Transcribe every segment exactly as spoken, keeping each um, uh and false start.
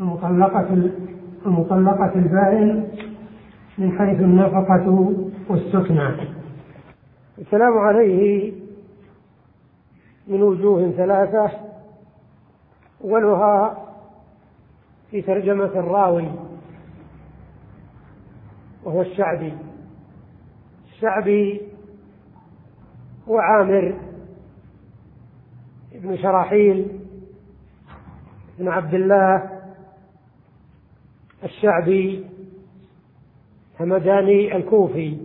المطلقة المطلقة البائن من حيث النفقة والسكنى. الكلام عليه من وجوه ثلاثة، أولها في ترجمة الراوي وهو الشعبي. الشعبي هو عامر ابن شراحيل بن عبد الله الشعبي همداني الكوفي،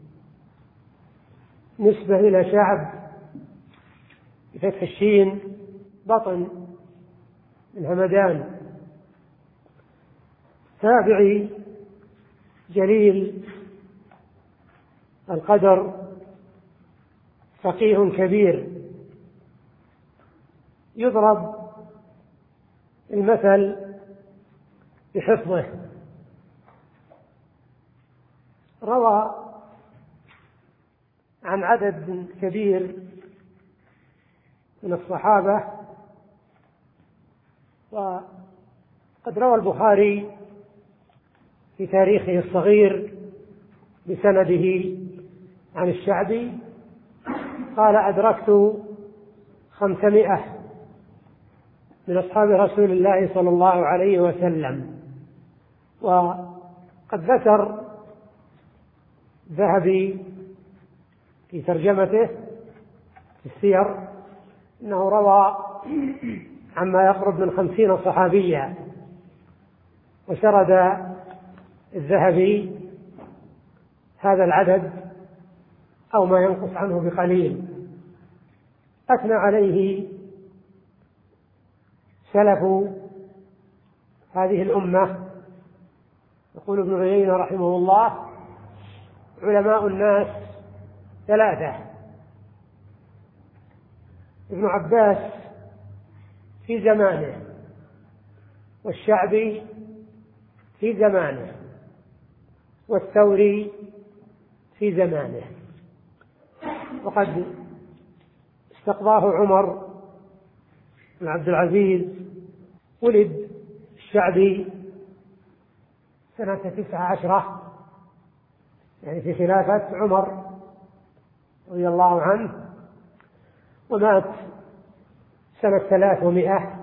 نسبة إلى شعب بفتح الشين بطن من همدان، تابعي جليل القدر، فقيه كبير، يضرب المثل بحفظه. روى عن عدد كبير من الصحابة، وقد روى البخاري في تاريخه الصغير بسنده عن الشعبي قال: أدركت خمسمائة من أصحاب رسول الله صلى الله عليه وسلم. وقد ذكر الذهبي في ترجمته في السير أنه روى عما يقرب من خمسين صحابيا، وسرد الذهبي هذا العدد أو ما ينقص عنه بقليل. أثنى عليه سلف هذه الأمة. يقول ابن عيينة رحمه الله: علماء الناس ثلاثة: ابن عباس في زمانه، والشعبي في زمانه، والثوري في زمانه. وقد استقضاه عمر بن عبد العزيز. ولد الشعبي سنة تسعة عشرة، يعني في خلافة عمر رضي الله عنه، ومات سنة ثلاثمائة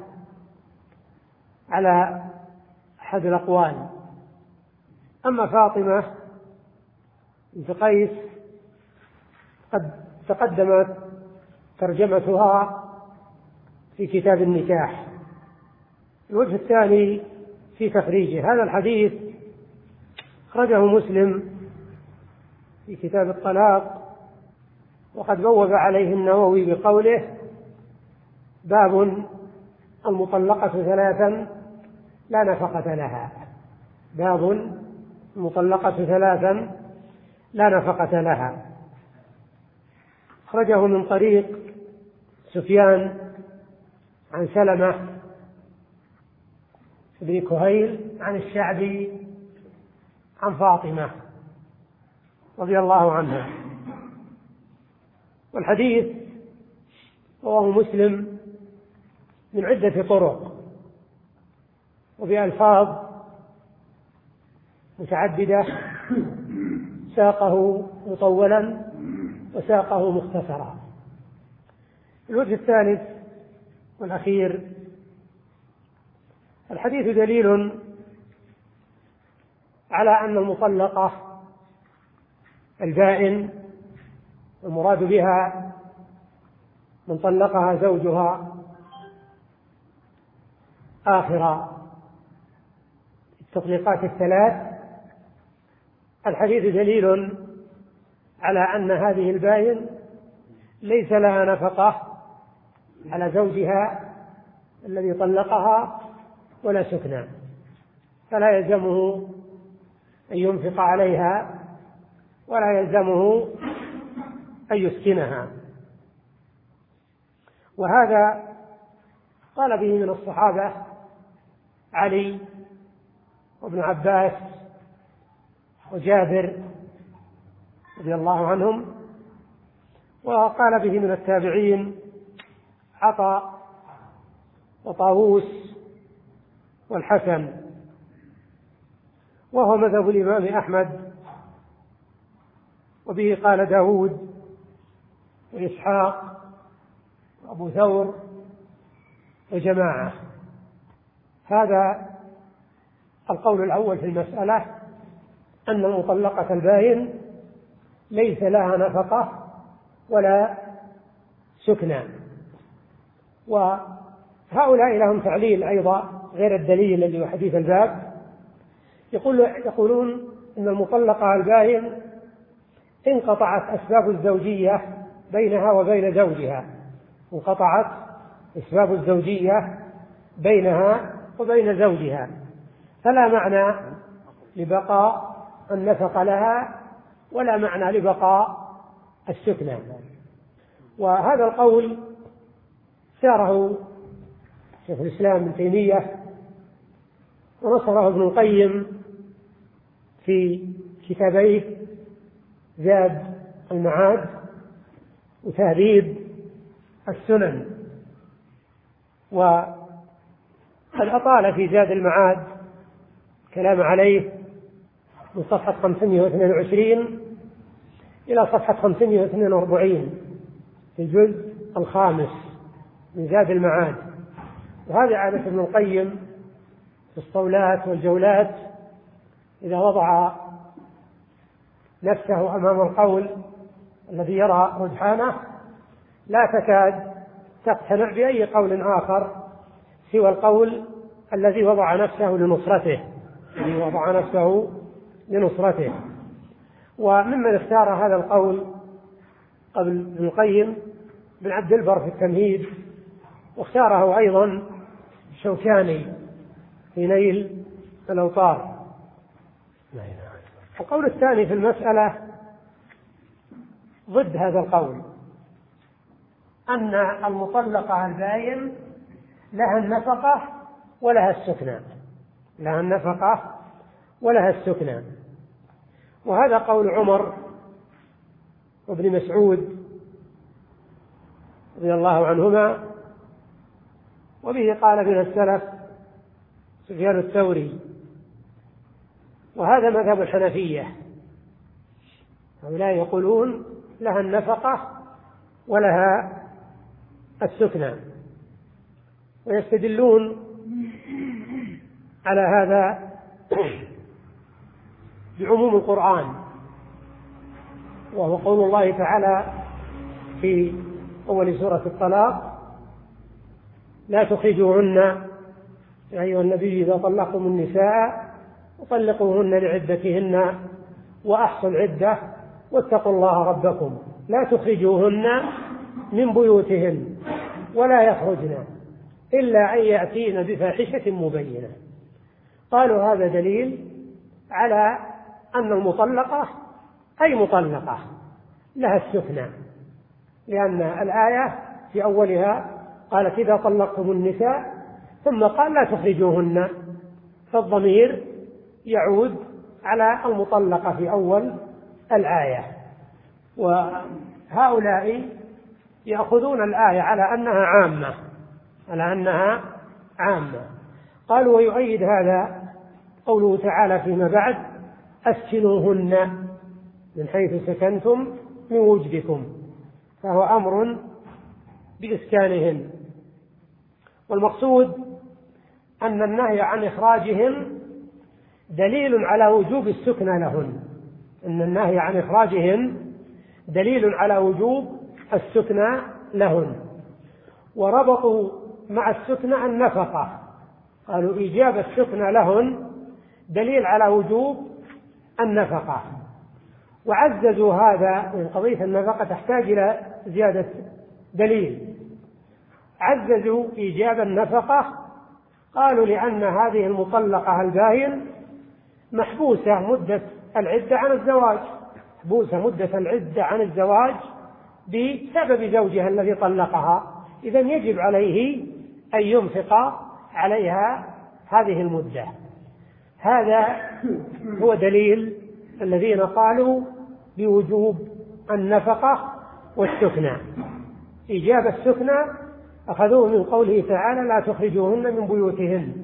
على أحد الأقوال. أما فاطمة بنت قيس قد تقدمت ترجمتها في كتاب النكاح. الوجه الثاني في تخريجه: هذا الحديث أخرجه مسلم في كتاب الطلاق، وقد بوب عليه النووي بقوله: باب المطلقة ثلاثا لا نفقة لها. باب المطلقة ثلاثا لا نفقة لها. أخرجه من طريق سفيان عن سلمة بن كهيل عن الشعبي عن فاطمة رضي الله عنها. والحديث رواه مسلم من عدة طرق وبألفاظ متعددة، ساقه مطولا وساقه مختصرا. الوجه الثالث والأخير: الحديث دليل على أن المطلقة البائن المراد بها من طلقها زوجها آخر التطليقات الثلاث. الحديث دليل على أن هذه البائن ليس لها نفقة على زوجها الذي طلقها ولا سكنى، فلا يلزمه أن ينفق عليها ولا يلزمه أن يسكنها. وهذا قال به من الصحابة علي وابن عباس وجابر رضي الله عنهم، وقال به من التابعين عطاء وطاووس والحسن، وهو مذهب الإمام أحمد، وبه قال داود وإسحاق وأبو ثور وجماعة. هذا القول الأول في المسألة، أن المطلقة البائن ليس لها نفقة ولا سكنى. وهؤلاء لهم تعليل أيضا غير الدليل الذي هو حديث الباب، يقول يقولون أن المطلقة البائن انقطعت أسباب الزوجية بينها وبين زوجها، انقطعت أسباب الزوجية بينها وبين زوجها، فلا معنى لبقاء النفقة لها ولا معنى لبقاء السكنى. وهذا القول ساره شيخ الإسلام ابن تيمية ونصره ابن القيم في كتابيه زاد المعاد وتهذيب السنن. وقد أطال في زاد المعاد كلام عليه من صفحة خمسمائة واثنين وعشرين إلى صفحة خمسمائة واثنين وأربعين في الجزء الخامس من زاد المعاد. وهذا عادة ابن القيم في الصولات والجولات، إذا وضع نفسه أمام القول الذي يرى رجحانه لا تكاد تقتنع بأي قول آخر سوى القول الذي وضع نفسه لنصرته الذي وضع نفسه لنصرته. وممن اختار هذا القول قبل ابن القيم بن عبد البر في التمهيد، واختاره أيضا الشوكاني في نيل الأوطار. القول الثاني في المسألة ضد هذا القول، أن المطلقة البائن لها النفقة ولها السكنى، لها النفقة ولها السكنى. وهذا قول عمر وابن مسعود رضي الله عنهما، وبه قال من السلف سفيان الثوري، وهذا مذهب الحنفية. هؤلاء يقولون لها النفقة ولها السكنى، ويستدلون على هذا بعموم القرآن، وهو قول الله تعالى في أول سورة الطلاق: لا تخرجوهن يا أيها النبي إذا طلقتم النساء وطلقوهن لعدتهن وأحصوا العدة واتقوا الله ربكم لا تخرجوهن من بيوتهن ولا يخرجن إلا أن يأتين بفاحشة مبينة. قالوا هذا دليل على أن المطلقة أي مطلقة لها السكنى، لأن الآية في أولها قالت إذا طلقتم النساء، ثم قال لا تخرجوهن، فالضمير يعود على المطلقة في أول الآية. وهؤلاء يأخذون الآية على أنها عامة على أنها عامة قالوا ويؤيد هذا قوله تعالى فيما بعد: أسكنوهن من حيث سكنتم من وجدكم، فهو أمر بإسكانهن. والمقصود أن النهي عن إخراجهن دليل على وجوب السكنى لهن أن النهي عن إخراجهن دليل على وجوب السكنى لهن. وربطوا مع السكنى النفقة، قالوا إيجاب السكنى لهن دليل على وجوب النفقة، وعززوا هذا من قضية النفقة تحتاج إلى زيادة دليل. عززوا إيجاب النفقة، قالوا لأن هذه المطلقة البائن محبوسة مدة العدة عن الزواج محبوسة مدة العدة عن الزواج بسبب زوجها الذي طلقها، إذن يجب عليه أن ينفق عليها هذه المدة. هذا هو دليل الذين قالوا بوجوب النفقة والسكنى. إيجاب السكنى أخذوه من قوله تعالى: لا تخرجوهن من بيوتهن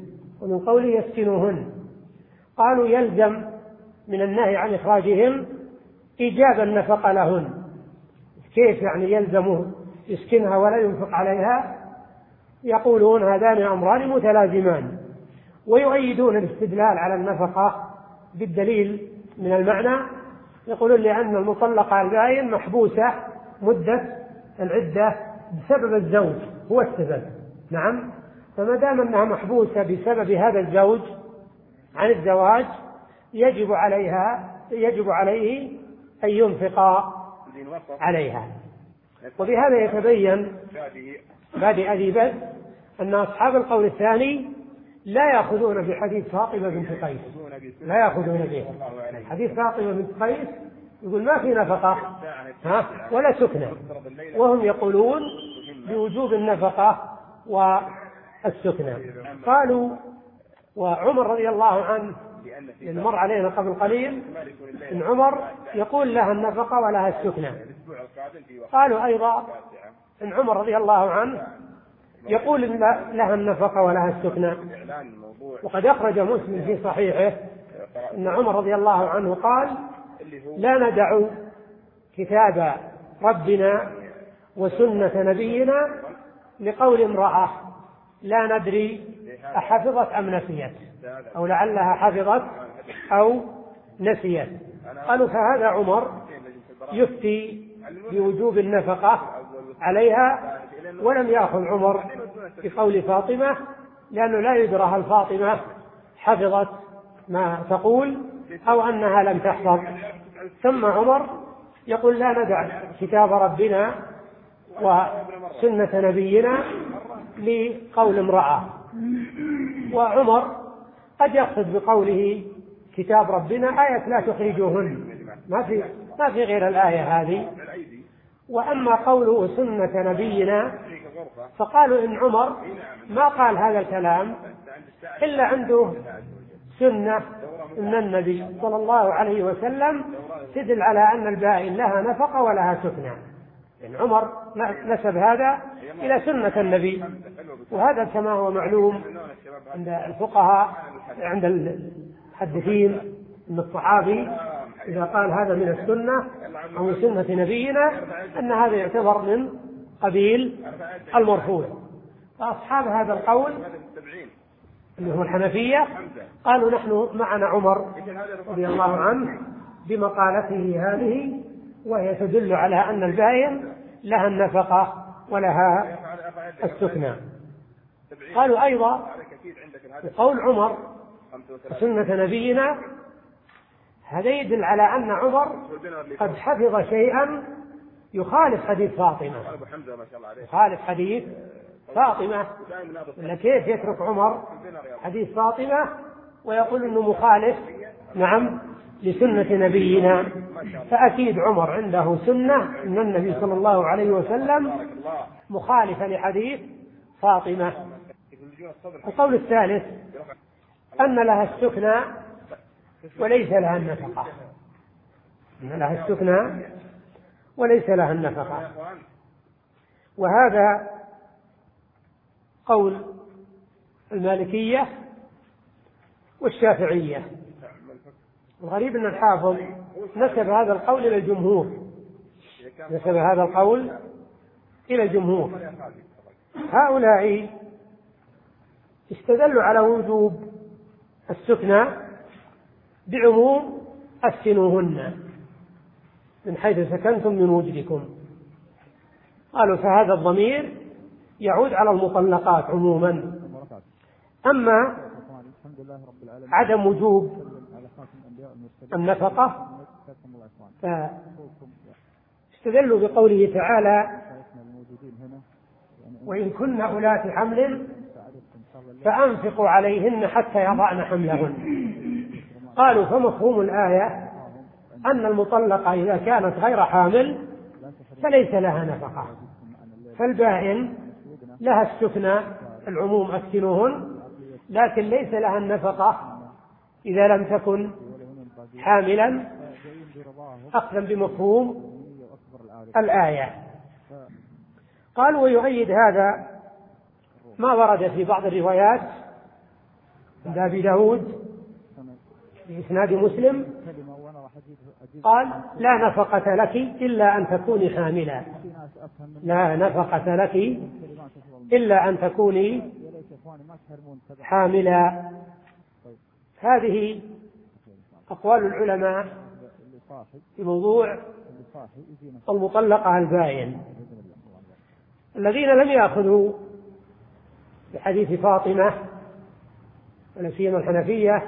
ومن قوله يسكنوهن. قالوا يلزم من النهي عن إخراجهن إيجاب النفقة لهن. كيف يعني يلزم يسكنها ولا ينفق عليها؟ يقولون هذان أمران متلازمان، ويؤيدون الاستدلال على النفقة بالدليل من المعنى. يقولون لأن المطلقة البائن محبوسة مدة العدة بسبب الزوج، هو السبب. نعم، فما دام أنها محبوسة بسبب هذا الزوج عن الزواج يجب عليها يجب عليه أن ينفق عليها. وبهذا يتبين بادئ ذي بدء أن أصحاب القول الثاني لا يأخذون بحديث فاطمة بنت قيس، لا يأخذون به. حديث فاطمة بنت قيس يقول ما في نفقة ها ولا سكنة، وهم يقولون بوجوب النفقة والسكنة. قالوا وعمر رضي الله عنه مر علينا قبل قليل إن عمر يقول لها النفقة ولها السكنة. قالوا أيضا إن عمر رضي الله عنه يقول إن لها النفقة ولها السكنة. وقد أخرج مسلم في صحيحه إن عمر رضي الله عنه قال لا ندع كتاب ربنا وسنة نبينا لقول امرأة لا ندري أحفظت أم نسيت، أو لعلها حفظت أو نسيت. قالوا فهذا عمر يفتي بوجوب النفقة عليها، ولم يأخذ عمر بقول فاطمة لأنه لا يدرى هل فاطمة حفظت ما تقول أو أنها لم تحفظ. ثم عمر يقول لا ندع كتاب ربنا وسنة نبينا لقول امرأة. وعمر قد يقصد بقوله كتاب ربنا آية لا تخرجوهن، ما في ما في غير الآية هذه. وأما قوله سنة نبينا فقالوا إن عمر ما قال هذا الكلام إلا عنده سنة من النبي صلى الله عليه وسلم تدل على أن البائن لها نفقة ولها سكنة. يعني عمر نسب هذا إلى سنة النبي، وهذا كما هو معلوم عند الفقهاء عند المحدثين أن الصحابي إذا قال هذا من السنة أو من سنة نبينا أن هذا يعتبر من قبيل المرفوع. فأصحاب هذا القول اللي هم الحنفية قالوا نحن معنا عمر رضي الله عنه بمقالته هذه، وهي تدل على أن البائن لها النفقة ولها السكنى. قالوا أيضا قول عمر سنة نبينا هذا يدل على أن عمر قد حفظ شيئا يخالف حديث فاطمة، يخالف حديث فاطمة. ولا كيف يترك عمر حديث فاطمة ويقول إنه مخالف نعم لسنة نبينا؟ فأكيد عمر عنده سنة من النبي صلى الله عليه وسلم مخالفة لحديث فاطمة. القول الثالث أن لها السكنى وليس لها النفقة، أن لها السكنى وليس لها النفقة، وهذا قول المالكية والشافعية. الغريب أن الحافظ نسب هذا القول إلى الجمهور، نسب هذا القول إلى الجمهور. هؤلاء استدلوا على وجوب السكنى بعموم أسكنوهن من حيث سكنتم من وجدكم. قالوا فهذا الضمير يعود على المطلقات عموما. أما عدم وجوب النفقة فاستدلوا بقوله تعالى وإن كن أولات حمل فأنفقوا عليهن حتى يضعن حملهن. قالوا فمفهوم الآية أن المطلقة إذا كانت غير حامل فليس لها نفقة، فالبائن لها السكنى العموم أسكنوهن، لكن ليس لها النفقة إذا لم تكن حاملا، أخذا بمفهوم الآية. قالوا ويؤيد هذا ما ورد في بعض الروايات عند أبي داود بإسناد مسلم قال لا نفقة لك إلا أن تكوني حاملا، لا نفقة لك إلا أن تكوني حاملا. هذه أقوال العلماء في موضوع المطلقة البائن. الذين لم يأخذوا بحديث فاطمة ولا سيما الحنفية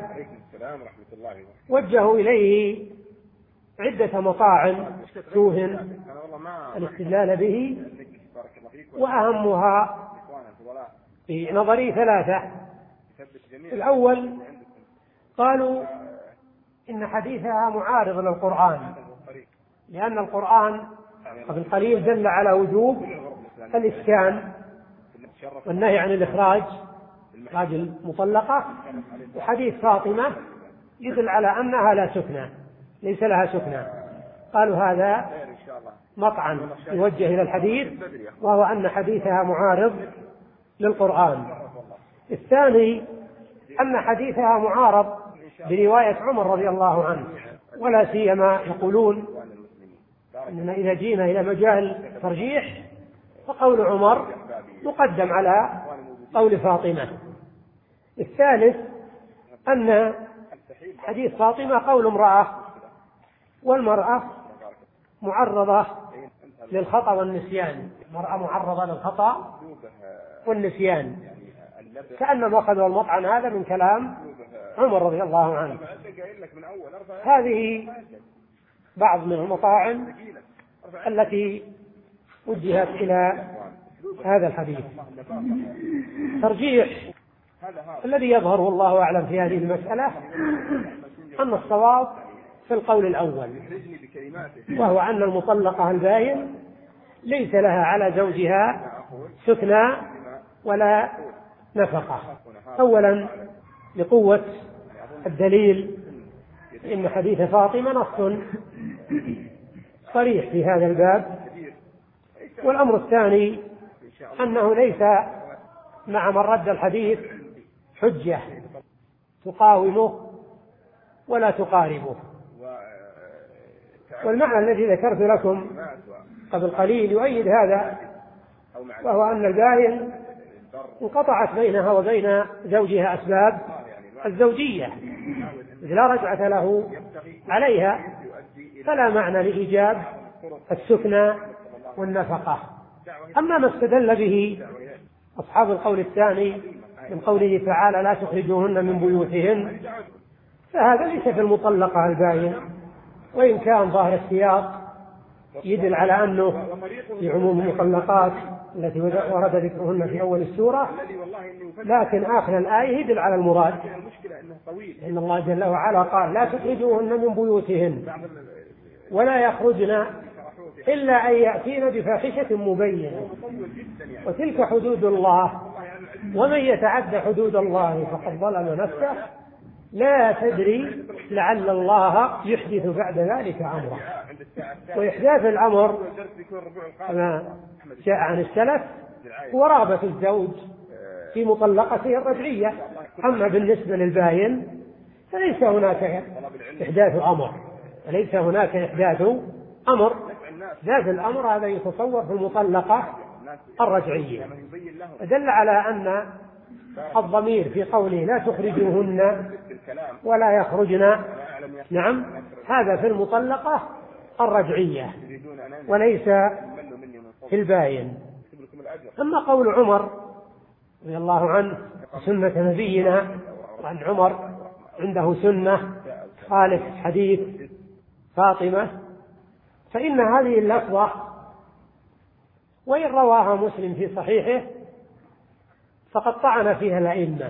وجهوا إليه عدة مطاعن توهن الاستدلال به، وأهمها في نظري ثلاثة. الأول قالوا إن حديثها معارض للقرآن، لأن القرآن قبل قليل دل على وجوب الإسكان والنهي عن الإخراج إخراج المطلقة، وحديث فاطمة يدل على أنها لا سكنى، ليس لها سكنى. قالوا هذا مطعن يوجه إلى الحديث، وهو أن حديثها معارض للقرآن. الثاني أن حديثها معارض برواية عمر رضي الله عنه، ولا سيما يقولون أننا إذا جينا إلى مجال ترجيح فقول عمر مقدم على قول فاطمة. الثالث أن حديث فاطمة قول امرأة، والمرأة معرضة للخطأ والنسيان، المرأة معرضة للخطأ والنسيان، كأنما أخذوا المطعن هذا من كلام عمر رضي الله عنه. هذه بعض من المطاعن التي وجهت إلى هذا الحديث. ترجيح الذي يظهر والله أعلم في هذه المسألة أن الصواب في القول الأول، وهو أن المطلقة البائن ليس لها على زوجها سكنى ولا نفقة. أولا لقوة الدليل، إن حديث فاطمة نص صريح في هذا الباب. والأمر الثاني أنه ليس مع من رد الحديث حجة تقاومه ولا تقاربه. والمعنى الذي ذكرت لكم قبل قليل يؤيد هذا، وهو أن البائن انقطعت بينها وبين زوجها أسباب الزوجية، إذ لا رجعة له عليها، فلا معنى لإيجاب السكنى والنفقة. أما ما استدل به أصحاب القول الثاني من قوله تعالى لا تخرجوهن من بيوتهن، فهذا ليس في المطلقة البائن، وإن كان ظاهر السياق يدل على أنه في عموم المطلقات التي ورد ذكرهن في أول السورة، لكن آخر الآية يدل على المراد، إن الله جل وعلا قال لا تخرجوهن من بيوتهن ولا يخرجن إلا أن يأتين بفاحشة مبينة وتلك حدود الله ومن يتعد حدود الله فقد ظلم نفسه لا تدري لعل الله يحدث بعد ذلك أمرا. وإحداث الأمر كما جاء عن السلف هو رغبة الزوج في مطلقته الرجعية. أما بالنسبة للباين فليس هناك إحداث أمر، ليس هناك إحداث أمر. ذات الأمر هذا يتصور في المطلقة الرجعية، دل على أن الضمير في قوله لا تخرجوهن ولا يخرجن، نعم، هذا في المطلقة الرجعية وليس في الباين. أما قول عمر رضي الله عنه سنة نبينا، وأن عمر عنده سنة خالف حديث فاطمة، فإن هذه اللفظة وإن رواها مسلم في صحيحه فقد طعن فيها الأئمة،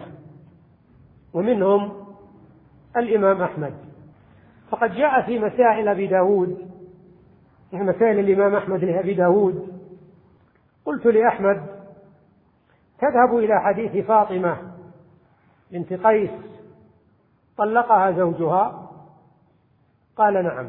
ومنهم الإمام أحمد. فقد جاء في مسائل أبي داود، في مسائل الإمام أحمد لأبي داود، قلت لأحمد تذهب إلى حديث فاطمة بنت قيس طلقها زوجها؟ قال نعم.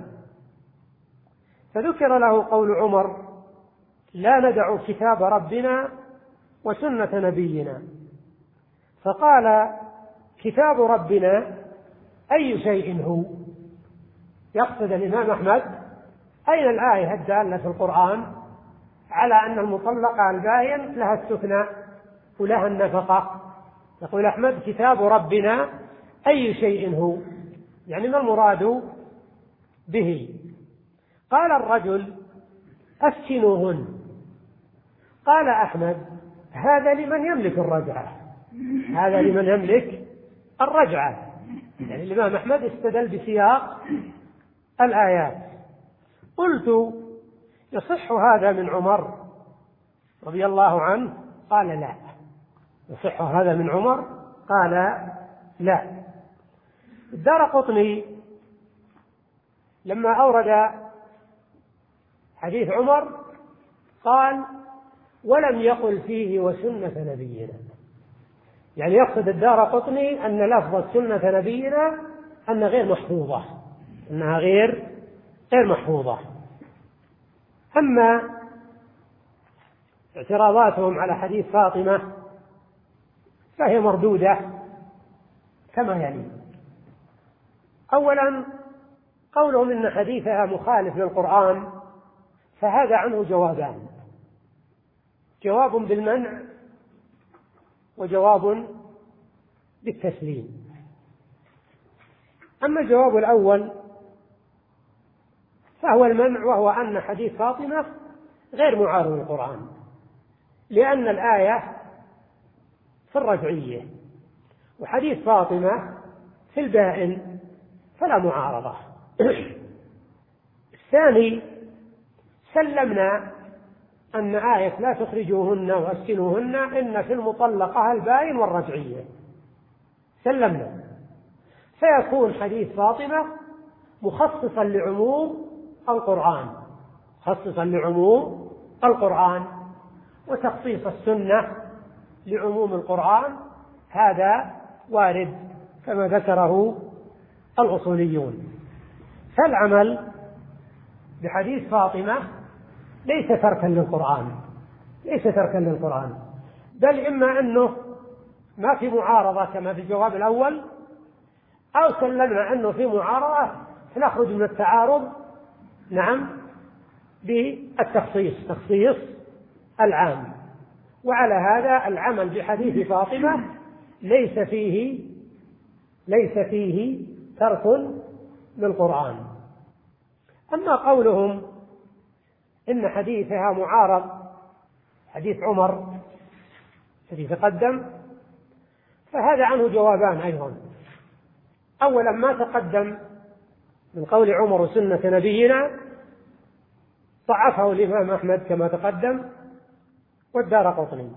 فذكر له قول عمر لا ندع كتاب ربنا وسنة نبينا، فقال كتاب ربنا أي شيء هو. يقصد الإمام أحمد أين الآية الدالة في القرآن على أن المطلقة البائن لها السكنى ولها النفقة؟ يقول أحمد كتاب ربنا أي شيء هو، يعني ما المراد به؟ قال الرجل أسكنوهن. قال أحمد هذا لمن يملك الرجعة، هذا لمن يملك الرجعة. يعني الإمام أحمد استدل بسياق الآيات. قلت يصح هذا من عمر رضي الله عنه؟ قال لا. يصح هذا من عمر؟ قال لا. الدارقطني لما أورد حديث عمر قال ولم يقل فيه وسنة نبينا، يعني يقصد الدارقطني أن لفظ سنة نبينا أن غير محفوظة، أنها غير غير محفوظة. أما اعتراضاتهم على حديث فاطمة فهي مردودة كما يلي. أولا قولهم إن حديثها مخالف للقرآن، فهذا عنه جوابان: جواب بالمنع وجواب بالتسليم. أما الجواب الأول فهو المنع، وهو أن حديث فاطمة غير معارض للقرآن، لأن الآية في الرجعية وحديث فاطمة في البائن، فلا معارضة. الثاني سلمنا أن آية لا تخرجوهن وأسكنوهن إن في المطلقة البائن والرجعية، سلمنا، فيكون حديث فاطمة مخصصا لعموم القرآن، مخصصا لعموم القرآن، وتخصيص السنة لعموم القرآن هذا وارد كما ذكره الأصوليون. فالعمل بحديث فاطمة ليس تركا للقرآن، ليس تركا للقرآن، بل إما أنه ما في معارضة كما في الجواب الأول، أو سلمنا أنه في معارضة فنخرج من التعارض نعم بالتخصيص، تخصيص العام. وعلى هذا العمل بحديث فاطمة ليس فيه ليس فيه ترك للقرآن. أما قولهم إن حديثها معارض حديث عمر الذي تقدم، فهذا عنه جوابان أيضا. أولا ما تقدم من قول عمر وسنة نبينا ضعفه الإمام أحمد كما تقدم والدارقطني.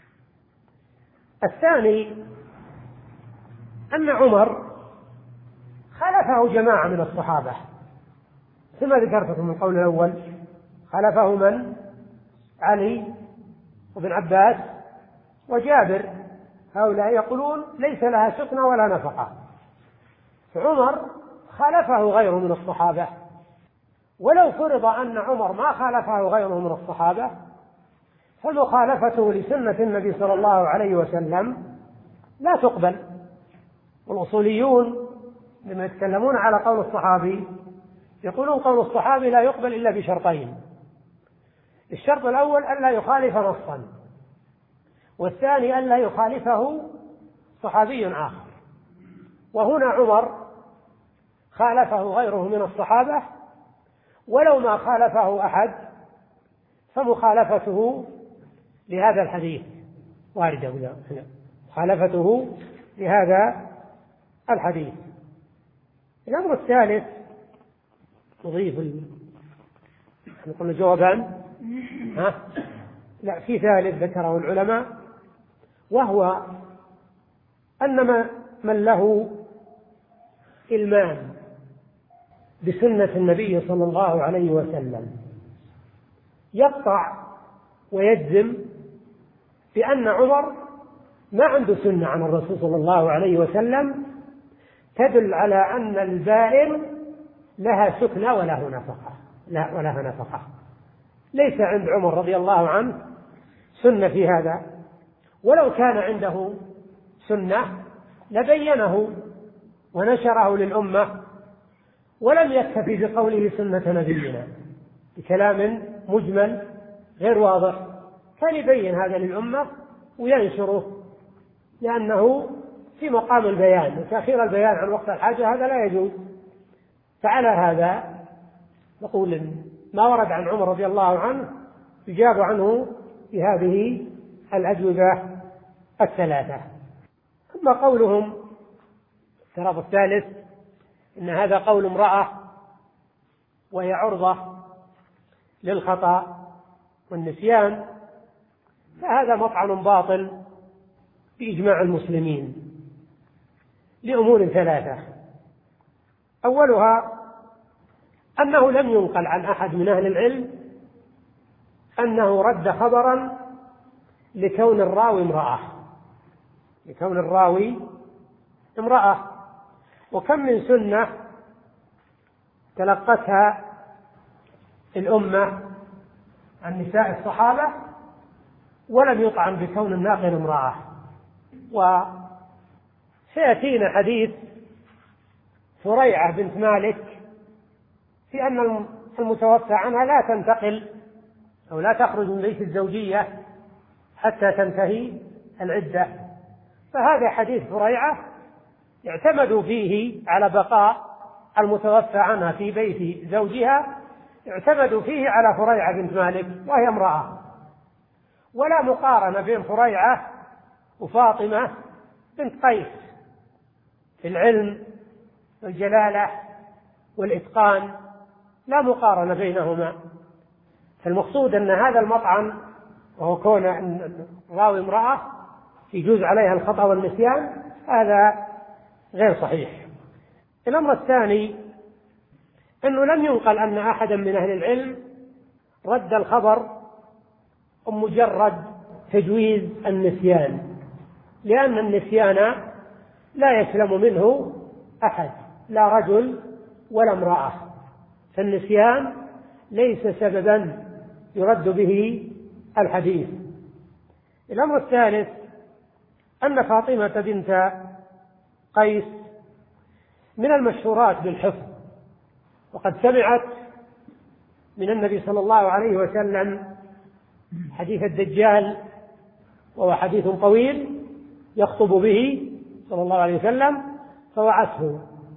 الثاني أن عمر خالفه جماعة من الصحابة، ثم ذكرت من القول الأول خالفه من؟ علي وابن عباس وجابر، هؤلاء يقولون ليس لها سكنى ولا نفقة. عمر خالفه غيره من الصحابة، ولو فرض أن عمر ما خالفه غيره من الصحابة فمخالفته لسنة النبي صلى الله عليه وسلم لا تقبل. والأصوليون لما يتكلمون على قول الصحابي يقولون قول الصحابي لا يقبل إلا بشرطين: الشرط الأول ألا يخالف نصا، والثاني ألا يخالفه صحابي آخر. وهنا عمر خالفه غيره من الصحابة، ولو ما خالفه أحد فمخالفته لهذا الحديث واردة، مخالفته لهذا الحديث. الأمر الثالث نضيف نقول جوابان، ها؟ لا، في ثالث ذكره العلماء، وهو أن من له إلمام بسنة النبي صلى الله عليه وسلم يقطع ويجزم بأن عمر ما عنده سنة عن الرسول صلى الله عليه وسلم تدل على أن البائن لها سكنى وله نفقة، لا ولها نفقة. ليس عند عمر رضي الله عنه سنة في هذا، ولو كان عنده سنة لبينه ونشره للأمة، ولم يكتفي بقوله سنة نبينا بكلام مجمل غير واضح، كان يبين هذا للأمة وينشره، لأنه في مقام البيان، وتأخير البيان عن وقت الحاجة هذا لا يجوز. فعلى هذا نقول ما ورد عن عمر رضي الله عنه يجاب عنه بهذه الأجوبة الثلاثة. ثم قولهم التراب الثالث إن هذا قول امرأة وهي عرضة للخطأ والنسيان، فهذا مطعن باطل بإجماع المسلمين لأمور ثلاثة. أولها أنه لم ينقل عن أحد من أهل العلم أنه رد خبرا لكون الراوي امرأة لكون الراوي امرأة وكم من سنة تلقتها الأمة عن نساء الصحابة ولم يطعن بكون الناقل امرأة. وسيأتينا حديث ثريعة بنت مالك في أن المتوفى عنها لا تنتقل أو لا تخرج من بيت الزوجية حتى تنتهي العدة، فهذا حديث ثريعة يعتمد فيه على بقاء المتوفى عنها في بيت زوجها، يعتمد فيه على ثريعة بنت مالك وهي امرأة، ولا مقارنة بين ثريعة وفاطمة بنت قيس في العلم والجلالة والإتقان، لا مقارنة بينهما. فالمقصود أن هذا المطعن وهو كون راوي امرأة يجوز عليها الخطأ والنسيان هذا غير صحيح. الأمر الثاني أنه لم ينقل أن أحدا من أهل العلم رد الخبر مجرد تجويز النسيان، لأن النسيان لا يسلم منه أحد، لا رجل ولا امرأة، فالنسيان ليس سببا يرد به الحديث. الأمر الثالث أن فاطمة بنت قيس من المشهورات بالحفظ، وقد سمعت من النبي صلى الله عليه وسلم حديث الدجال، وهو حديث طويل يخطب به صلى الله عليه وسلم، فوعته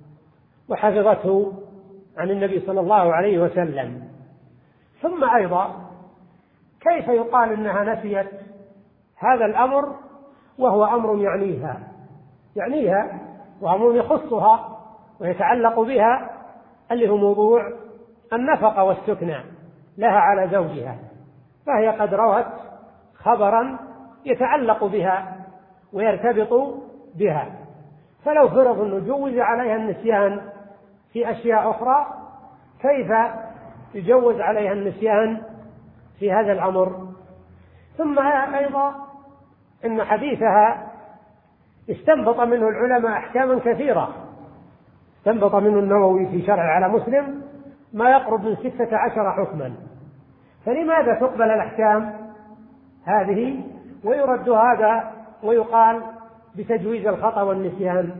وحفظته عن النبي صلى الله عليه وسلم. ثم أيضا كيف يقال إنها نسيت هذا الأمر وهو أمر يعنيها يعنيها وأمر يخصها ويتعلق بها، اللي هو موضوع النفقة والسكنى لها على زوجها، فهي قد روت خبرا يتعلق بها ويرتبط بها، فلو فرض أنه جوز عليها النسيان في أشياء أخرى كيف يجوز عليها النسيان في هذا الأمر؟ ثم أيضا إن حديثها استنبط منه العلماء أحكاما كثيرة، استنبط منه النووي في شرح على مسلم ما يقرب من ستة عشر حكما، فلماذا تقبل الأحكام هذه ويرد هذا ويقال بتجويز الخطأ والنسيان؟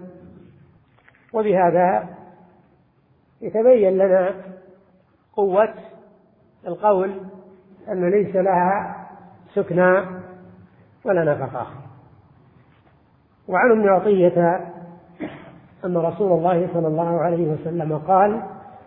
وبهذا يتبين لنا قوة القول أن ليس لها سكنى ولا نفقة. وعن ابن عطية أن رسول الله صلى الله عليه وسلم قال: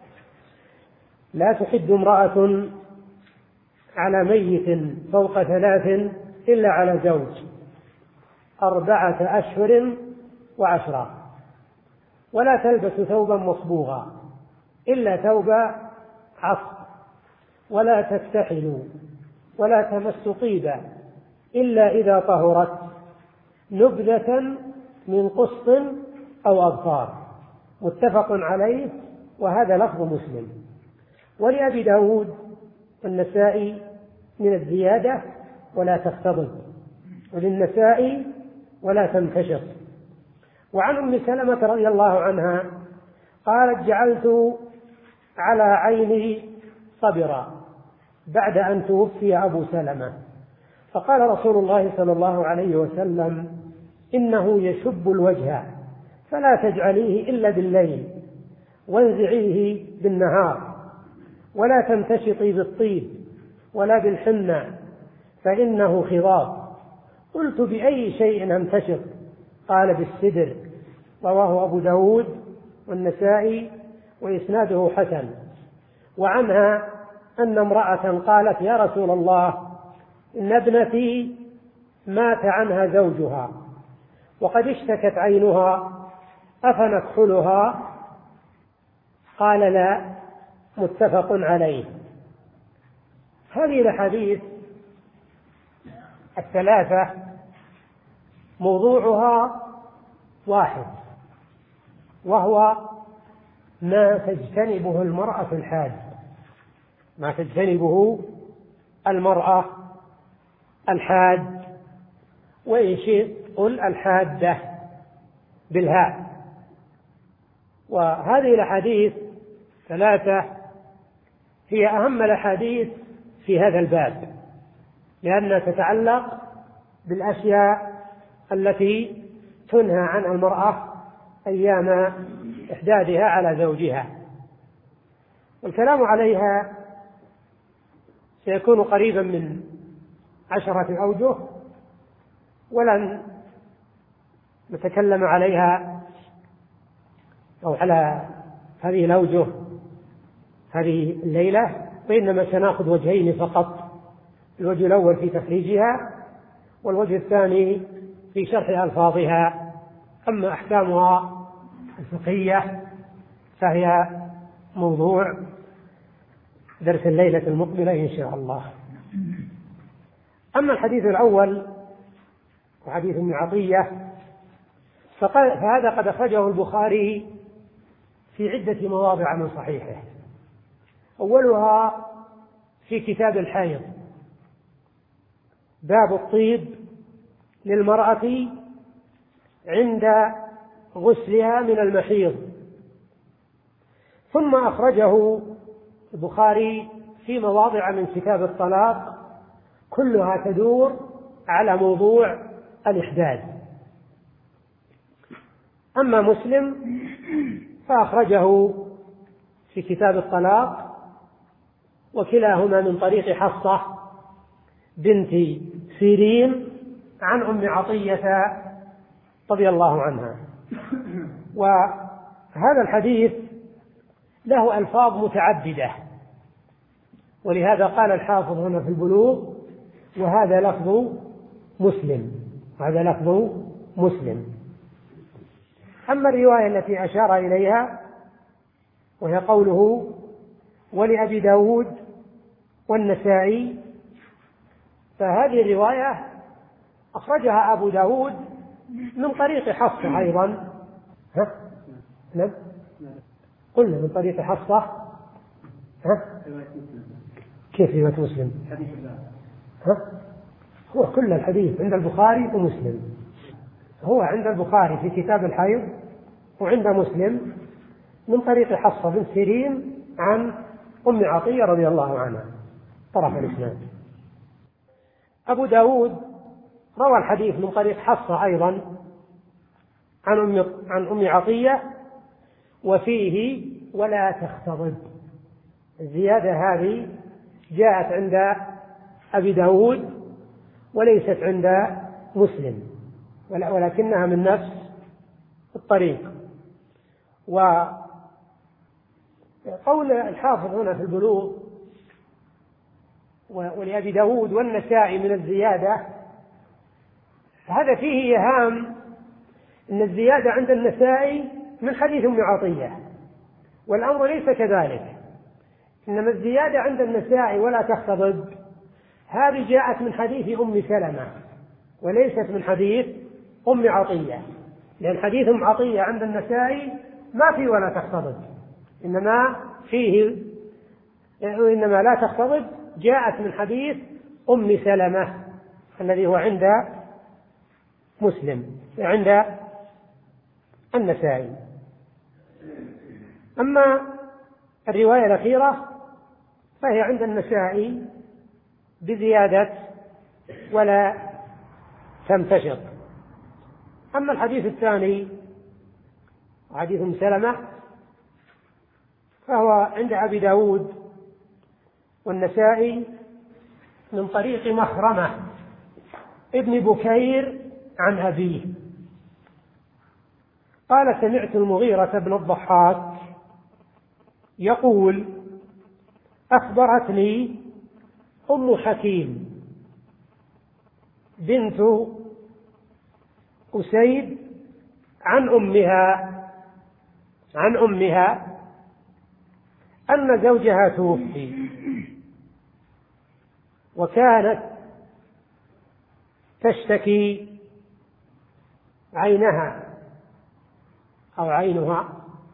لا تحد امرأة على ميت فوق ثلاث إلا على زوج أربعة أشهر وعشرة، ولا تلبس ثوبا مصبوغا إلا ثوب عصر، ولا تكتحل ولا تمس طيبا إلا إذا طهرت نبذة من قسط أو أظفار. متفق عليه، وهذا لفظ مسلم. ولأبي داود والنسائي من الزيادة ولا تختضب، وللنسائي ولا تنتشط. وعن أم سلمة رضي الله عنها قالت: جعلت على عيني صبرا بعد أن توفي أبو سلمة، فقال رسول الله صلى الله عليه وسلم: إنه يشب الوجه فلا تجعليه إلا بالليل وانزعيه بالنهار، ولا تمتشطي بالطيب ولا بالحنة فإنه خضاب. قلت بأي شيء أمتشط؟ قال بالسدر. رواه أبو داود والنسائي وإسناده حسن. وعنها أن امرأة قالت: يا رسول الله، إن ابنتي مات عنها زوجها وقد اشتكت عينها، أفنكحلها؟ قال: لا. متفق عليه. هذه الأحاديث الثلاثة موضوعها واحد، وهو ما تجتنبه المرأة في الحاج، ما تجتنبه المرأة الحاج، وإن شئت قل الحادة بالهاء. وهذه الأحاديث ثلاثة هي أهم الأحاديث في هذا الباب، لأنها تتعلق بالأشياء التي تنهى عن المرأة أيام إحدادها على زوجها. والكلام عليها سيكون قريبا من عشرة أوجه، ولن نتكلم عليها أو على هذه الأوجه هذه الليلة، وإنما سنأخذ وجهين فقط: الوجه الأول في تخريجها، والوجه الثاني في شرح ألفاظها. أما أحكامها الفقهية فهي موضوع درس الليلة المقبلة إن شاء الله. أما الحديث الأول وحديث ابن عطية فهذا قد أخرجه البخاري في عدة مواضع من صحيحه. أولها في كتاب الحيض، باب الطيب للمرأة عند غسلها من المحيض. ثم أخرجه البخاري في مواضع من كتاب الطلاق، كلها تدور على موضوع الإحداد. أما مسلم فأخرجه في كتاب الطلاق، وكلاهما من طريق حفصة بنت سيرين عن أم عطية رضي الله عنها. وهذا الحديث له ألفاظ متعددة، ولهذا قال الحافظ هنا في البلوغ: وهذا لفظ مسلم، وهذا لفظ مسلم. أما الرواية التي أشار إليها وهي قوله: ولأبي داود والنسائي، فهذه الرواية أخرجها أبو داود من طريق حفصة أيضا. ها؟ نعم، قلنا من طريق حفصة. ها؟ كيف رواية مسلم؟ ها؟ هو كل الحديث عند البخاري ومسلم، هو عند البخاري في كتاب الحيض، وعند مسلم من طريق حفصة بن سيرين عن أم عطية رضي الله عنها طرف الإسناد. أبو داود روى الحديث من طريق حفصة أيضا عن أم عن أم عطية، وفيه: ولا تختضب. الزيادة هذه جاءت عند أبي داود وليست عند مسلم، ولكنها من نفس الطريق. وقول الحافظ هنا في البلوغ: ولأبي داود والنسائي من الزيادة، هذا فيه إيهام أن الزيادة عند النسائي من حديث أم عطية، والأمر ليس كذلك. إنما الزيادة عند النسائي ولا تختضب هذه جاءت من حديث أم سلمة وليست من حديث أم عطية، لأن حديث أم عطية عند النسائي ما فيه ولا تختضب، إنما فيه إنما لا تختضب جاءت من حديث أم سلمة الذي هو عند مسلم عند النسائي. أما الرواية الأخيرة فهي عند النسائي بزيادة ولا تمتشط. أما الحديث الثاني حديث أم سلمة فهو عند أبي داود والنسائي من طريق مخرمة ابن بكير عن أبيه قال سمعت المغيرة بن الضحاك يقول أخبرتني أم حكيم بنت أسيد عن أمها عن أمها أن زوجها توفي وكانت تشتكي عينها أو عينها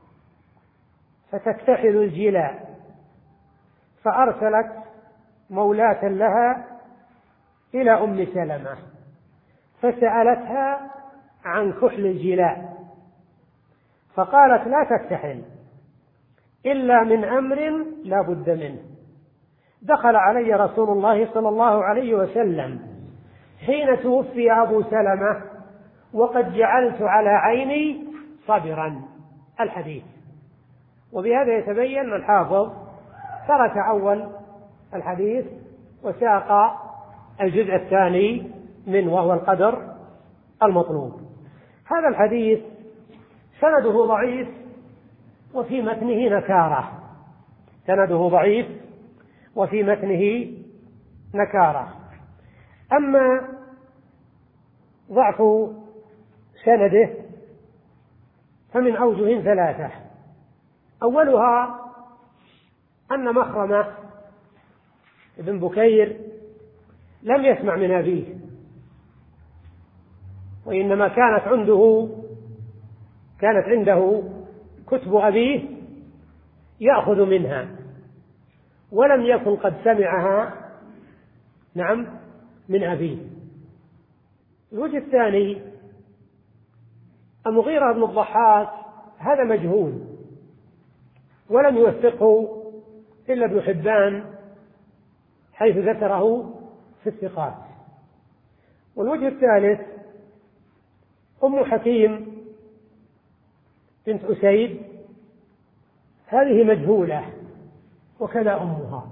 فتكتحل الجلاء، فأرسلت مولاة لها إلى أم سلمة فسألتها عن كحل الجلاء، فقالت لا تكتحل إلا من أمر لا بد منه. دخل علي رسول الله صلى الله عليه وسلم حين توفي أبو سلمة وقد جعلت على عيني صبرا. الحديث. وبهذا يتبين الحافظ ترك أول الحديث وساق الجزء الثاني منه وهو القدر المطلوب. هذا الحديث سنده ضعيف وفي متنه نكارة سنده ضعيف وفي متنه نكارة. أما ضعف سنده فمن أوجه ثلاثة. أولها أن مخرمة ابن بكير لم يسمع من أبيه، وإنما كانت عنده كانت عنده كتب أبيه يأخذ منها، ولم يكن قد سمعها نعم من أبيه. الوجه الثاني المغيرة بن الضحاك هذا مجهول ولم يوثقه إلا ابن حبان حيث ذكره في الثقات. والوجه الثالث أم حكيم بنت أسيد هذه مجهولة وكذا أمها.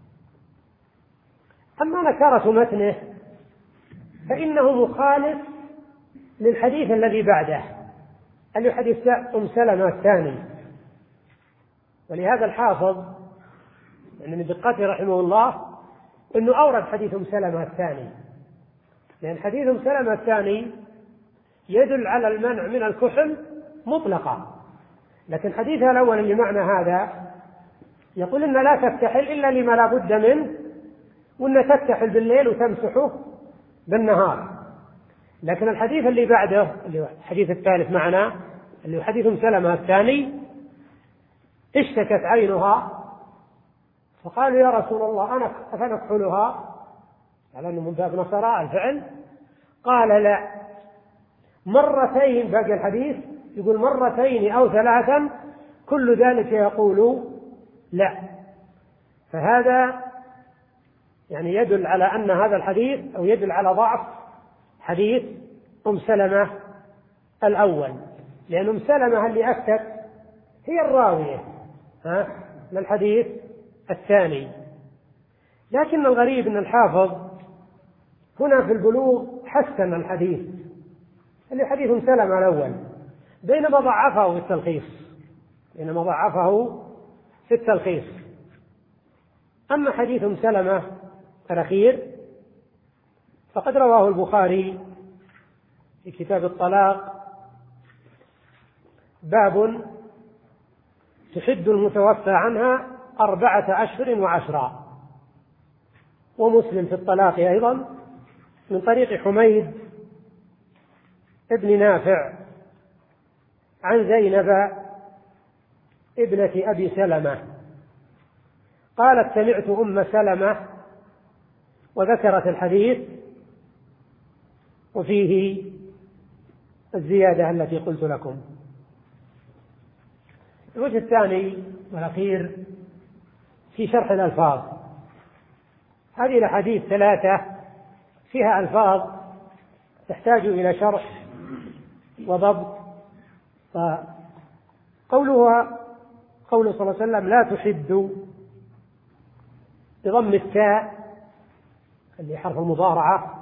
أما نكارة متنه فإنه مخالف للحديث الذي بعده اللي حديث أم سلمة الثاني. ولهذا الحافظ يعني من دقته رحمه الله أنه أورد حديث أم سلمة الثاني، لأن حديث أم سلمة الثاني يدل على المنع من الكحل مطلقا، لكن حديثها الأول اللي معنى هذا يقول إن لا تكتحل إلا لما لا بد منه، وإن تكتحل بالليل وتمسحه بالنهار. لكن الحديث اللي بعده اللي هو الحديث الثالث معنا اللي هو حديث أم سلمة الثاني اشتكت عينها فقالوا يا رسول الله أنا أفنكحلها على أنه من باب نصراء الفعل؟ قال لا، مرتين. باقي الحديث يقول مرتين أو ثلاثا كل ذلك يقول لا. فهذا يعني يدل على أن هذا الحديث أو يدل على ضعف حديث أم سلمة الأول، لأن أم سلمة اللي أفتت هي الراوية ها للحديث الثاني. لكن الغريب أن الحافظ هنا في البلوغ حسن الحديث اللي حديث أم سلمة الأول، بينما ضعفه في التلخيص بينما ضعفه في التلخيص. أما حديث أم سلمة الأخير فقد رواه البخاري في كتاب الطلاق باب تحد المتوفى عنها أربعة أشهر وعشرا، ومسلم في الطلاق أيضا من طريق حميد ابن نافع عن زينب ابنة أبي سلمة قالت سمعت أم سلمة وذكرت الحديث وفيه الزيادة التي قلت لكم. الوجه الثاني والأخير في شرح الألفاظ. هذه الأحاديث ثلاثة فيها ألفاظ تحتاج إلى شرح وضبط، قولها قوله صلى الله عليه وسلم لا تحدوا بضم التاء اللي حرف المضارعة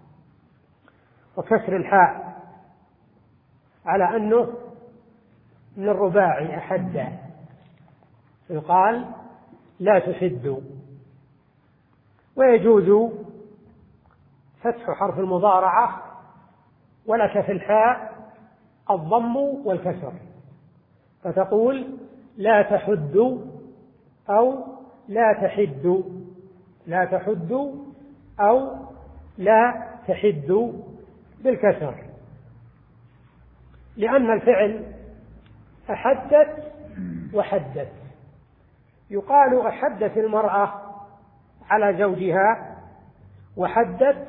وكسر الحاء على أنه من الرباعي أحد، يقال لا تحدوا. ويجوز فتح حرف المضارعة ولك في الحاء الضم والكسر، فتقول لا تحدوا أو لا تحدوا، لا تحدوا أو لا تحدوا بالكسر، لأن الفعل أحدت وحدت. يقال أحدت المرأة على زوجها وحدت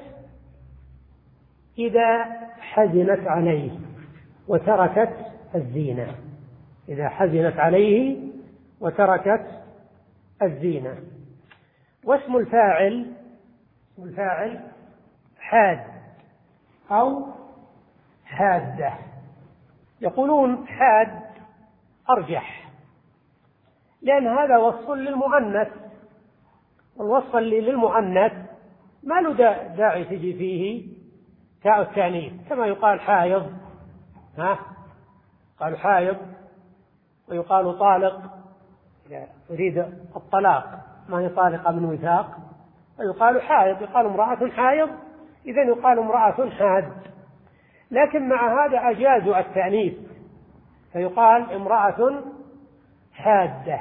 إذا حزنت عليه وتركت الزينة، إذا حزنت عليه وتركت الزينة. واسم الفاعل اسم الفاعل حاد أو حادة. يقولون حاد أرجح لأن هذا وصف للمؤنث، والوصف اللي للمؤنث ما له داعي تجي فيه تاء التانيث، كما يقال حائض، ها قالوا حائض، ويقال طالق إذا أريد الطلاق ما هي طالقة من وثاق، ويقال حائض، يقال امرأة حائض، إذا يقال امرأة حاد. لكن مع هذا أجازوا التأنيث فيقال امرأة حادة.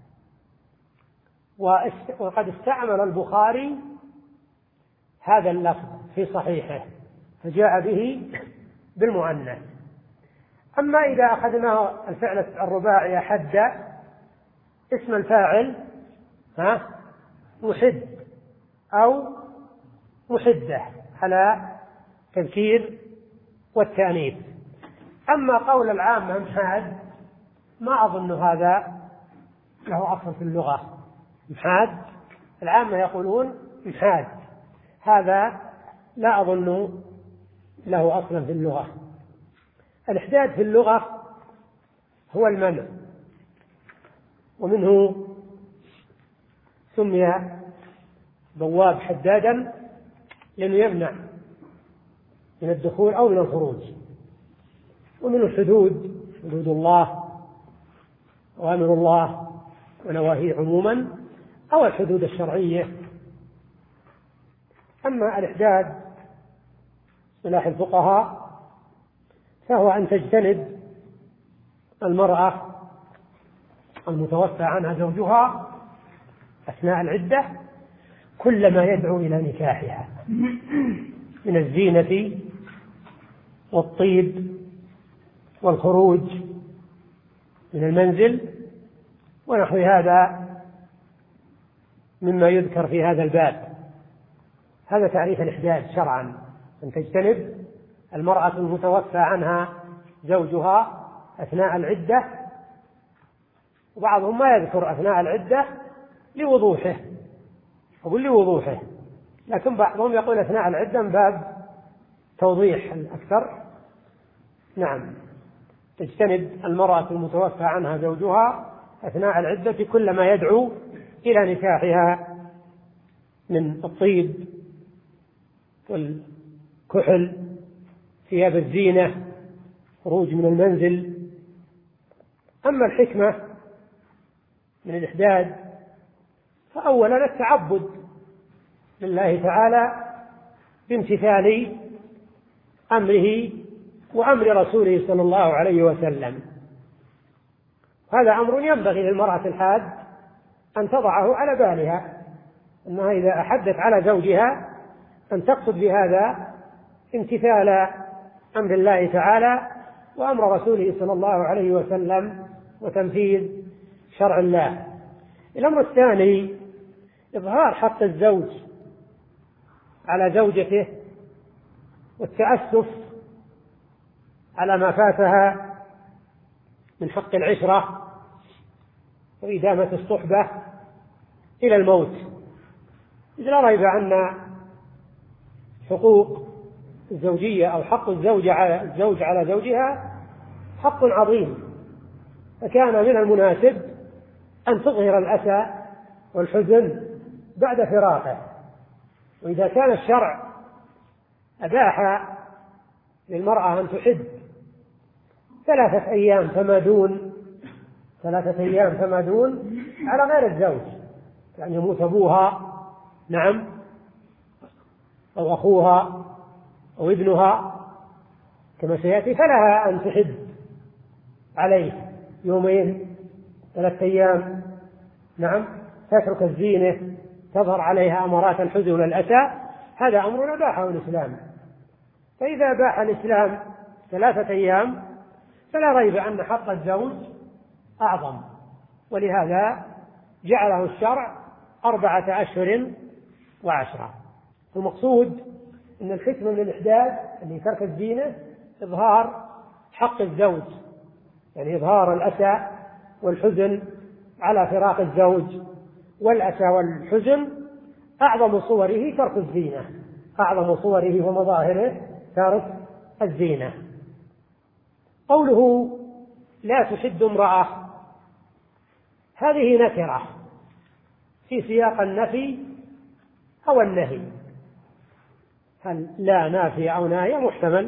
وقد استعمل البخاري هذا اللفظ في صحيحه فجاء به بالمؤنث. أما إذا أخذناه الفعل الرباعي حد، اسم الفاعل ها محد أو محدة على تذكير والتأنيث. أما قول العامة محاد ما أظن هذا له أصل في اللغة. محاد العامة يقولون محاد، هذا لا أظن له أصلا في اللغة. الإحداد في اللغة هو المنع، ومنه سمي بواب حدادا لأنه يمنع من الدخول أو من الخروج. ومنه الحدود، حدود الله وأمر الله ونواهيه عموما، أو الحدود الشرعية. أما الإحداد اصطلاح الفقهاء فهو أن تجتنب المرأة المتوفى عنها زوجها أثناء العدة كل ما يدعو إلى نكاحها من الزينة والطيب والخروج من المنزل ونحو هذا مما يذكر في هذا الباب. هذا تعريف الإحداد شرعا، أن تجتنب المرأة المتوفى عنها زوجها أثناء العدة، وبعضهم ما يذكر أثناء العدة لوضوحه، أقول لوضوحه، لكن بعضهم يقول أثناء العدة من باب توضيح الأكثر. نعم، تجتنب المرأة المتوفى عنها زوجها أثناء العدة كل ما يدعو إلى نكاحها من الطيب والكحل، ثياب الزينة، خروج من المنزل. أما الحكمة من الإحداد فأولا التعبد لله تعالى بامتثال أمره وأمر رسوله صلى الله عليه وسلم. هذا أمر ينبغي للمرأة الحاد أن تضعه على بالها، أنها إذا أحدت على زوجها أن تقصد بهذا امتثال أمر الله تعالى وأمر رسوله صلى الله عليه وسلم وتنفيذ شرع الله. الأمر الثاني إظهار حق الزوج على زوجته والتأسف على ما فاتها من حق العشرة وإدامة الصحبة إلى الموت، إذ لا ريب أن حقوق الزوجية أو حق الزوج على الزوج على زوجها حق عظيم، فكان من المناسب أن تظهر الأسى والحزن بعد فراقه. وإذا كان الشرع أباح للمرأة أن تحد ثلاثة أيام فما دون ثلاثة أيام فما دون على غير الزوج، يعني يموت أبوها نعم أو أخوها أو ابنها كما سيأتي، فلها أن تحد عليه يومين ثلاثة أيام نعم، تترك الزينة، تظهر عليها أمارات الحزن والأسى. هذا أمر أباحه الإسلام. فإذا أباح الإسلام ثلاثة أيام فلا ريب أن حق الزوج أعظم، ولهذا جعله الشرع أربعة أشهر وعشرة. المقصود أن الحكمة من الإحداث اللي ترك الزينة إظهار حق الزوج، يعني إظهار الأسى والحزن على فراق الزوج، والأسى والحزن أعظم صوره ترك الزينة، أعظم صوره ومظاهره ترك الزينة. قوله لا تحد امرأة هذه نكرة في سياق النفي أو النهي، هل لا نافية أو ناهية محتمل،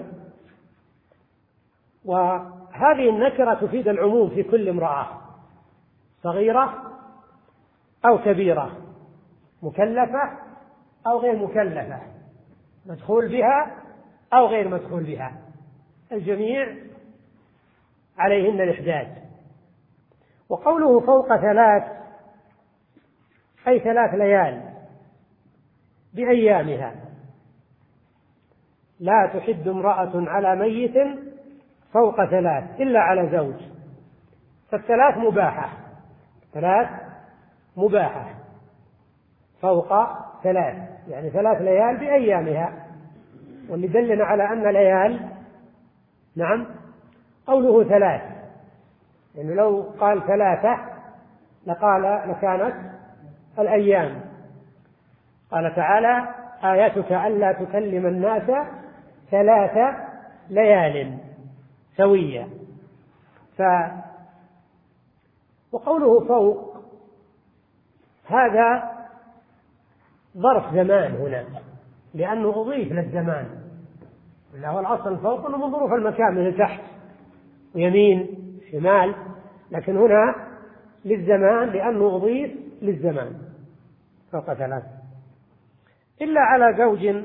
وهذه النكرة تفيد العموم في كل امرأة صغيرة أو كبيرة، مكلفة أو غير مكلفة، مدخول بها أو غير مدخول بها، الجميع عليهن الإحداث. وقوله فوق ثلاث أي ثلاث ليال بأيامها. لا تحد امرأة على ميت فوق ثلاث إلا على زوج، فالثلاث مباحة، ثلاث مباحة فوق ثلاث يعني ثلاث ليال بأيامها. واللي دلنا على أن ليال نعم قوله ثلاث، يعني لو قال ثلاثة لقال لكانت الأيام. قال تعالى آياتك ألا تكلم الناس ثلاث ليال سوية. ف وقوله فوق هذا ظرف زمان هنا، لأنه أضيف للزمان، إلا هو الأصل فوق أنه من ظروف المكان من تحت ويمين شمال، لكن هنا للزمان لأنه أضيف للزمان فوق ثلاث. إلا على زوج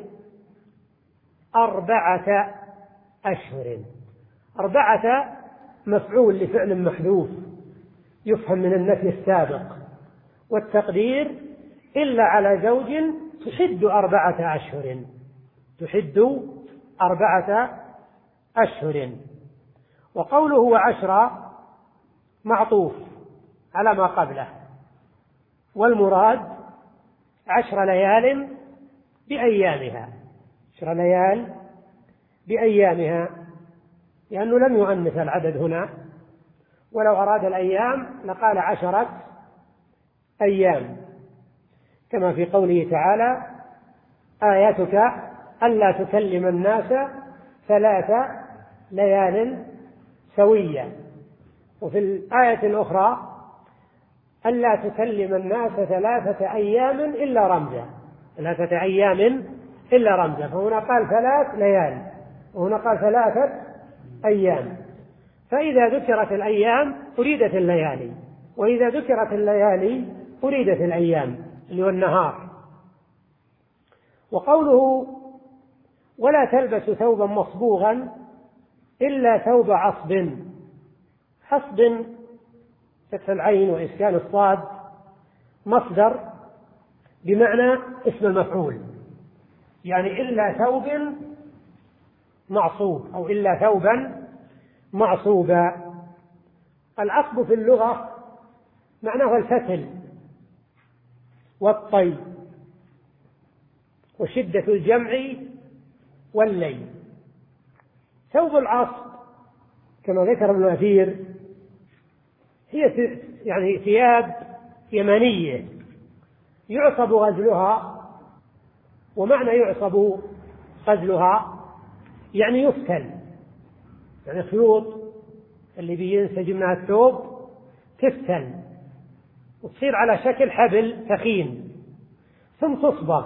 أربعة أشهر. أربعة مفعول لفعل محذوف يفهم من النفي السابق، والتقدير إلا على زوج تحد أربعة أشهر، تحد أربعة أشهر. وقوله وعشرة معطوف على ما قبله، والمراد عشر ليال بأيامها، عشر ليال بأيامها، لأنه لم يؤنث العدد هنا، ولو أراد الأيام لقال عشرة أيام، كما في قوله تعالى آياتك ألا تكلم الناس ثلاث ليال سوية. وفي الآية الأخرى ألا تكلم الناس ثلاثة أيام إلا رمزا، ثلاثة أيام إلا رمزا، فهنا قال ثلاث ليال وهنا قال ثلاثة أيام. فإذا ذكرت الأيام أريدت الليالي، وإذا ذكرت الليالي أريدت الأيام اللي هو النهار. وقوله ولا تلبس ثوبا مصبوغا إلا ثوب عصب. عصب فتح العين وإسكان الصاد مصدر بمعنى اسم المفعول، يعني إلا ثوب معصوب أو إلا ثوبا معصوبا. العصب في اللغة معناه الفتل والطي وشدة الجمع والليل. ثوب العصب كما ذكر ابن أثير هي يعني ثياب يمنية يعصب غزلها، ومعنى يعصب غزلها يعني يفتل، يعني خيوط اللي بينسج منها الثوب تفتل وتصير على شكل حبل ثخين ثم تصبغ،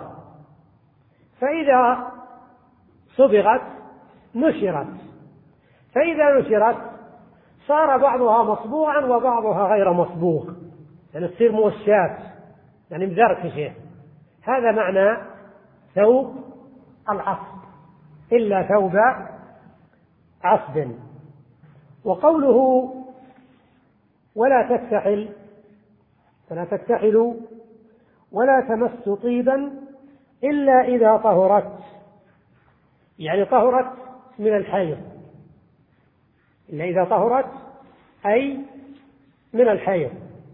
فإذا صبغت نشرت، فإذا نشرت صار بعضها مصبوغا وبعضها غير مصبوغ، يعني تصير موشات يعني مزركشة. هذا معنى ثوب العصب، إلا ثوب عصب. وقوله ولا تكتحل فلا تكتحلوا ولا تمس طيبا إلا إذا طهرت، يعني طهرت من الحيض، إلا إذا طهرت أي من الحيض،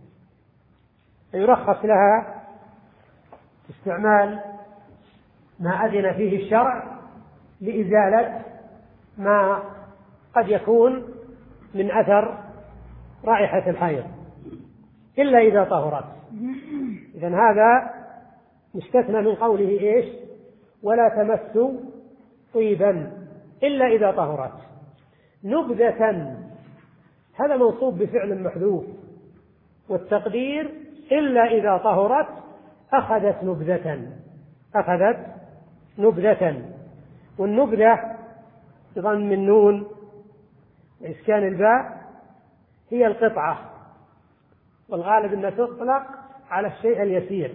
يرخص لها استعمال ما أذن فيه الشرع لإزالة ما قد يكون من أثر رائحة الحيض، إلا إذا طهرت. إذن هذا مستثنى من قوله إيش؟ ولا تمسوا طيبا إلا إذا طهرت. نبذة هذا منصوب بفعل محذوف، والتقدير إلا إذا طهرت أخذت نبذة، أخذت نبذة. والنبذة بضم النون وإسكان الباء هي القطعة، والغالب أنها تطلق على الشيء اليسير.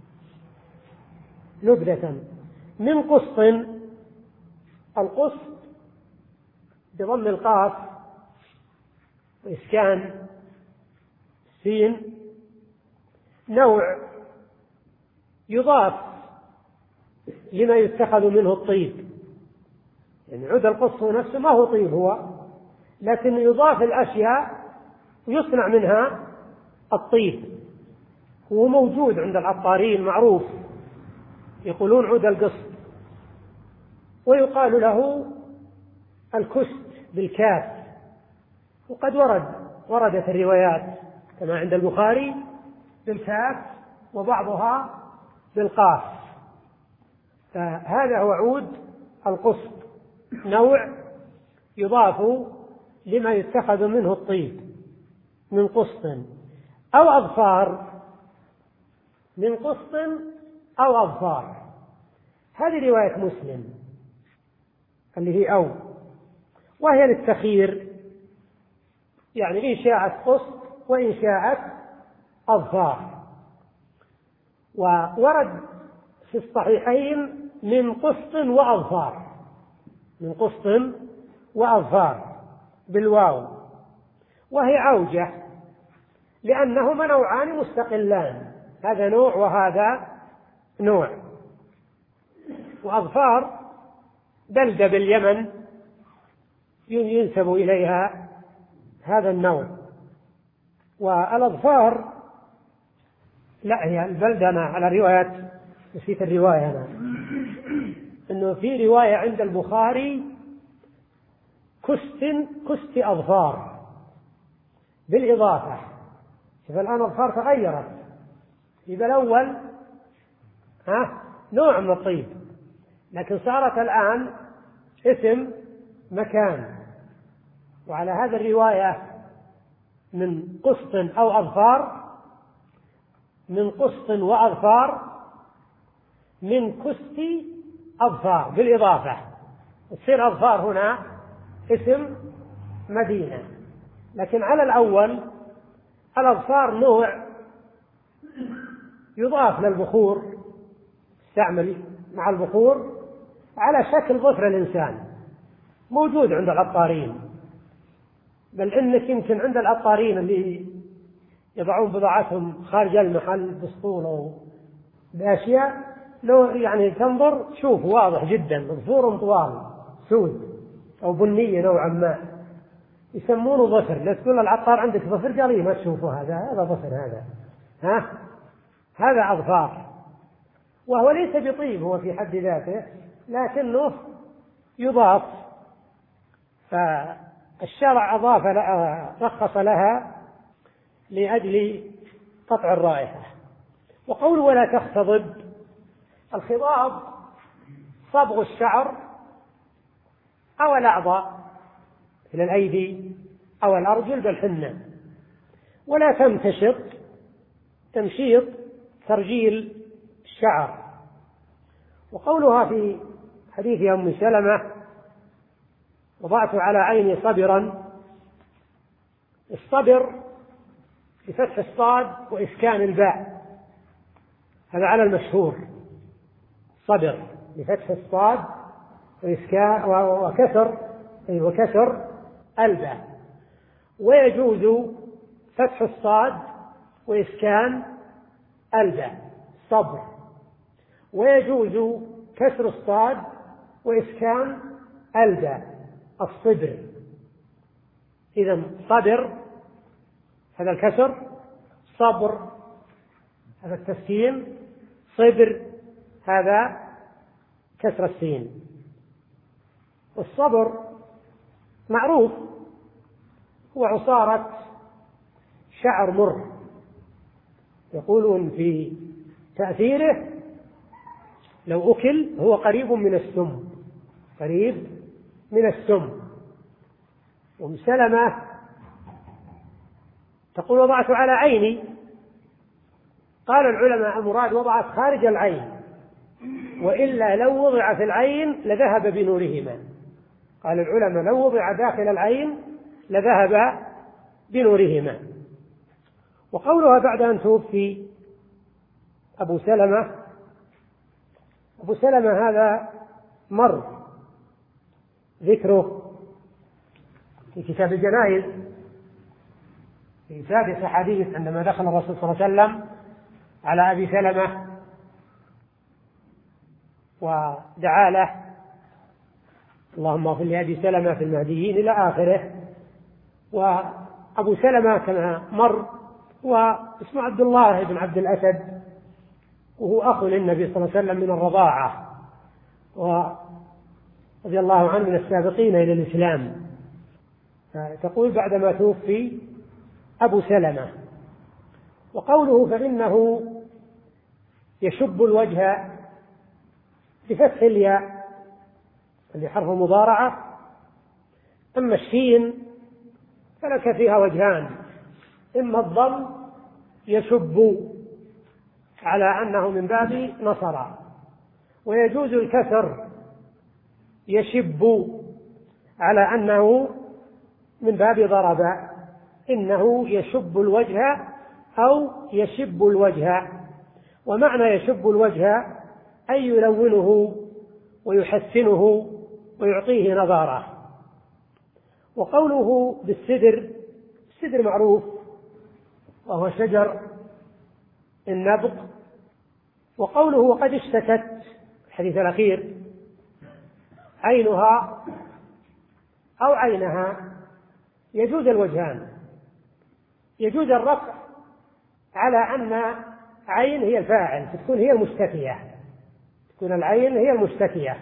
نبذة من قسط، القسط بضم القاف وإسكان سين نوع يضاف لما يتخذ منه الطيب، يعني عود القسط نفسه ما هو طيب هو، لكن يضاف الأشياء ويصنع منها الطيب. هو موجود عند العطارين معروف، يقولون عود القسط، ويقال له الكست بالكاف. وقد ورد وردت الروايات كما عند البخاري بالكاف وبعضها بالقاف. فهذا هو عود القسط، نوع يضاف لما يتخذ منه الطيب من قسط أو أظفار، من قسط أو أظفار. هذه رواية مسلم اللي هي أو، وهي للتخيير، يعني إن شاءت قسط وإن شاءت أظفار. وورد في الصحيحين من قسط وأظفار، من قسط وأظفار بالواو، وهي عوجة لأنهما نوعان مستقلان، هذا نوع وهذا نوع. وأظفار بلدة باليمن ينسب إليها هذا النوع. والأظفار لا، هي البلدة أنا على رواية، نسيت الرواية أنا، إنه في رواية عند البخاري كست كست أظفار بالإضافة. شوف الآن أظفار تغيرت، يبقى الأول ها نوع من الطيب، لكن صارت الآن اسم مكان. وعلى هذا الرواية من قسط أو أظفار، من قسط وأظفار، من كست أظفار بالإضافة، تصير أظفار هنا اسم مدينة. لكن على الأول الأظفار نوع يضاف للبخور، استعمل مع البخور على شكل ظفر الإنسان، موجود عند العطارين. بل إنك يمكن عند العطارين اللي يضعون بضاعتهم خارج المحل بسطول أو بأشياء، لو يعني تنظر شوف واضح جدا ظفور طوال سود أو بنية نوعا ما، يسمونه ظفر. لا تقول العطار عندك ظفر، قال لي ما تشوفه هذا هذا ظفر، هذا ها هذا أظفار. وهو ليس بطيب هو في حد ذاته، لكنه يضاف، فالشرع أضاف لها، رخص لها لأجل قطع الرائحة. وقول ولا تختضب، الخضاب صبغ الشعر أو الأعضاء إلى الأيدي أو الأرجل بالحنة، ولا تمتشط تمشيط ترجيل الشعر. وقولها في حديث أم سلمة وضعت على عيني صبرا، الصبر بفتح الصاد وإسكان الباء، هذا على المشهور، صبر بفتح الصاد وإسكان وكسر وكسر الباء. ويجوز فتح الصاد وإسكان الباء صبر، ويجوز كسر الصاد وإسكان الباء الصبر. إذن صبر هذا الكسر، صبر هذا التسكين، صبر هذا كسر السين. والصبر معروف هو عصارة شعر مر، يقولون في تأثيره لو أكل هو قريب من السم، قريب من السم. أم سلمة تقول وضعت على عيني، قال العلماء المراد وضعت خارج العين، وإلا لو وضع في العين لذهب بنورهما. قال العلماء لو وضع داخل العين لذهب بنورهما. وقولها بعد أن توفي أبو سلمة، أبو سلمة هذا مر ذكره في كتاب الجنائز في سادس حديث عندما دخل الرسول صلى الله عليه وسلم على أبي سلمة ودعا له اللهم اغفر لأبي سلمة في المهديين إلى آخره. وأبو سلمة كما مر واسمه عبد الله بن عبد الأسد، وهو أخ للنبي صلى الله عليه وسلم من الرضاعة، ورضي الله عنه من السابقين إلى الإسلام. تقول بعدما توفي أبو سلمة. وقوله فإنه يشب الوجه بفتح الياء اللي حرف مضارعة. أما الشين فلك فيها وجهان، إما الضم يشب على أنه من باب نصر، ويجوز الكسر يشب على أنه من باب ضرب، إنه يشب الوجه أو يشب الوجه. ومعنى يشب الوجه أي يلونه ويحسنه ويعطيه نظارة. وقوله بالسدر، السدر معروف وهو شجر النبض. وقوله وقد اشتكت الحديث الأخير عينها أو عينها، يجوز الوجهان، يجوز الرفع على أن عين هي الفاعل تكون هي المشتكية، تكون العين هي المشتكية.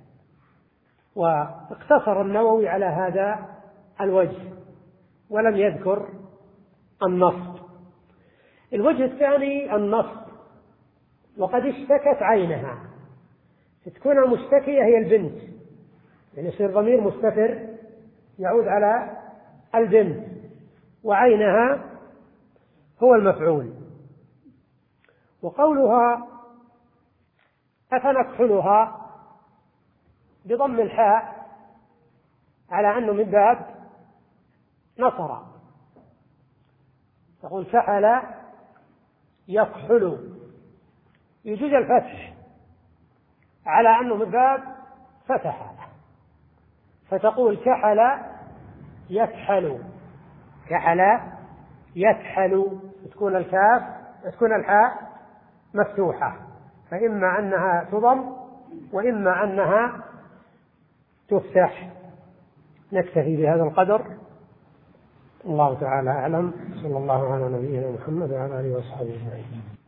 واقتصر النووي على هذا الوجه ولم يذكر النصب. الوجه الثاني النصب، وقد اشتكت عينها، تكون المشتكية هي البنت، يعني يصير ضمير مستتر يعود على البنت، وعينها هو المفعول. وقولها أفنكحلها بضم الحاء على أنه من باب نصر، تقول كحل يكحل، يجوز الفتح على أنه من باب فتح، فتقول كحل يكحل، كحل يكحل، تكون الكاف تكون الحاء مفتوحة، فإما أنها تضم وإما أنها تفتح. نكتفي بهذا القدر، الله تعالى أعلم، صلى الله على نبينا محمد وعلى آله وصحبه أجمعين.